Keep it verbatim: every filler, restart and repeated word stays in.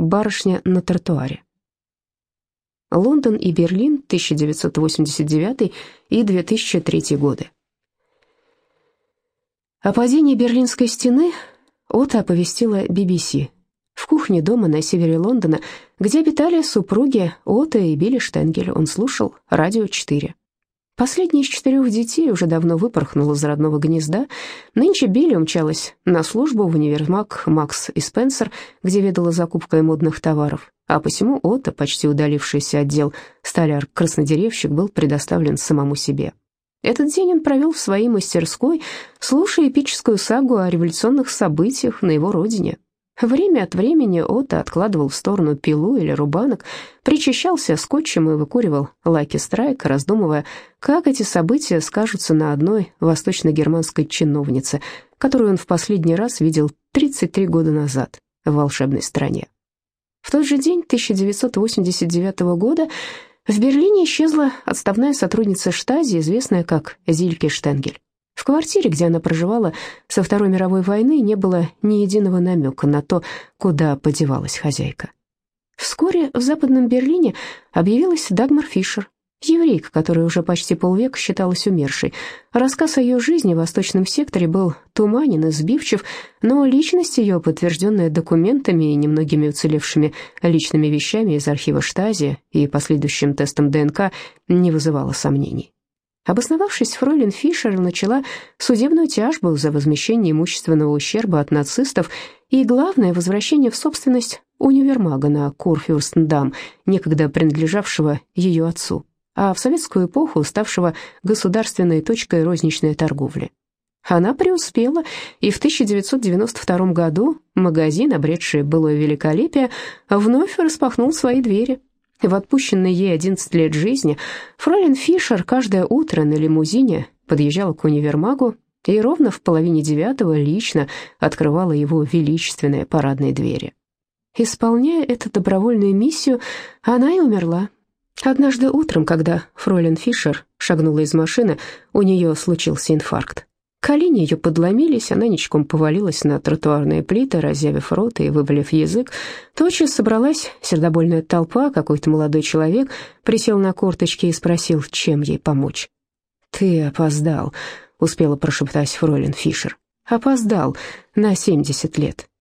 Барышня на тротуаре. Лондон и Берлин, тысяча девятьсот восемьдесят девятый и две тысячи третий годы. О падении Берлинской стены Отто оповестила би би си. В кухне дома на севере Лондона, где обитали супруги Отто и Билли Штенгель, он слушал радио четыре. Последний из четырех детей уже давно выпорхнул из родного гнезда. Нынче Билли умчалась на службу в универмаг «Макс и Спенсер», где ведала закупкой модных товаров, а посему Отто, почти удалившийся отдел столяр-краснодеревщик, был предоставлен самому себе. Этот день он провел в своей мастерской, слушая эпическую сагу о революционных событиях на его родине. Время от времени Отто откладывал в сторону пилу или рубанок, причащался скотчем и выкуривал Lucky Strike, раздумывая, как эти события скажутся на одной восточно-германской чиновнице, которую он в последний раз видел тридцать три года назад в волшебной стране. В тот же день, тысяча девятьсот восемьдесят девятого года, в Берлине исчезла отставная сотрудница Штази, известная как Зильке Штенгель. В квартире, где она проживала со Второй мировой войны, не было ни единого намека на то, куда подевалась хозяйка. Вскоре в Западном Берлине объявилась Дагмар Фишер, еврейка, которая уже почти полвека считалась умершей. Рассказ о ее жизни в восточном секторе был туманен и сбивчив, но личность ее, подтвержденная документами и немногими уцелевшими личными вещами из архива Штази и последующим тестом дэ эн ка, не вызывала сомнений. Обосновавшись, фройлен Фишер начала судебную тяжбу за возмещение имущественного ущерба от нацистов и, главное, возвращение в собственность универмага на Курфюрстендам, некогда принадлежавшего ее отцу, а в советскую эпоху ставшего государственной точкой розничной торговли. Она преуспела, и в тысяча девятьсот девяносто втором году магазин, обретший былое великолепие, вновь распахнул свои двери. В отпущенные ей одиннадцать лет жизни фройлен Фишер каждое утро на лимузине подъезжала к универмагу и ровно в половине девятого лично открывала его величественные парадные двери. Исполняя эту добровольную миссию, она и умерла. Однажды утром, когда фройлен Фишер шагнула из машины, у нее случился инфаркт. Колени ее подломились, она ничком повалилась на тротуарные плиты, разъявив рот и вывалив язык. Тотчас собралась сердобольная толпа, какой-то молодой человек присел на корточки и спросил, чем ей помочь. «Ты опоздал», — успела прошептать фройлен Фишер. «Опоздал на семьдесят лет.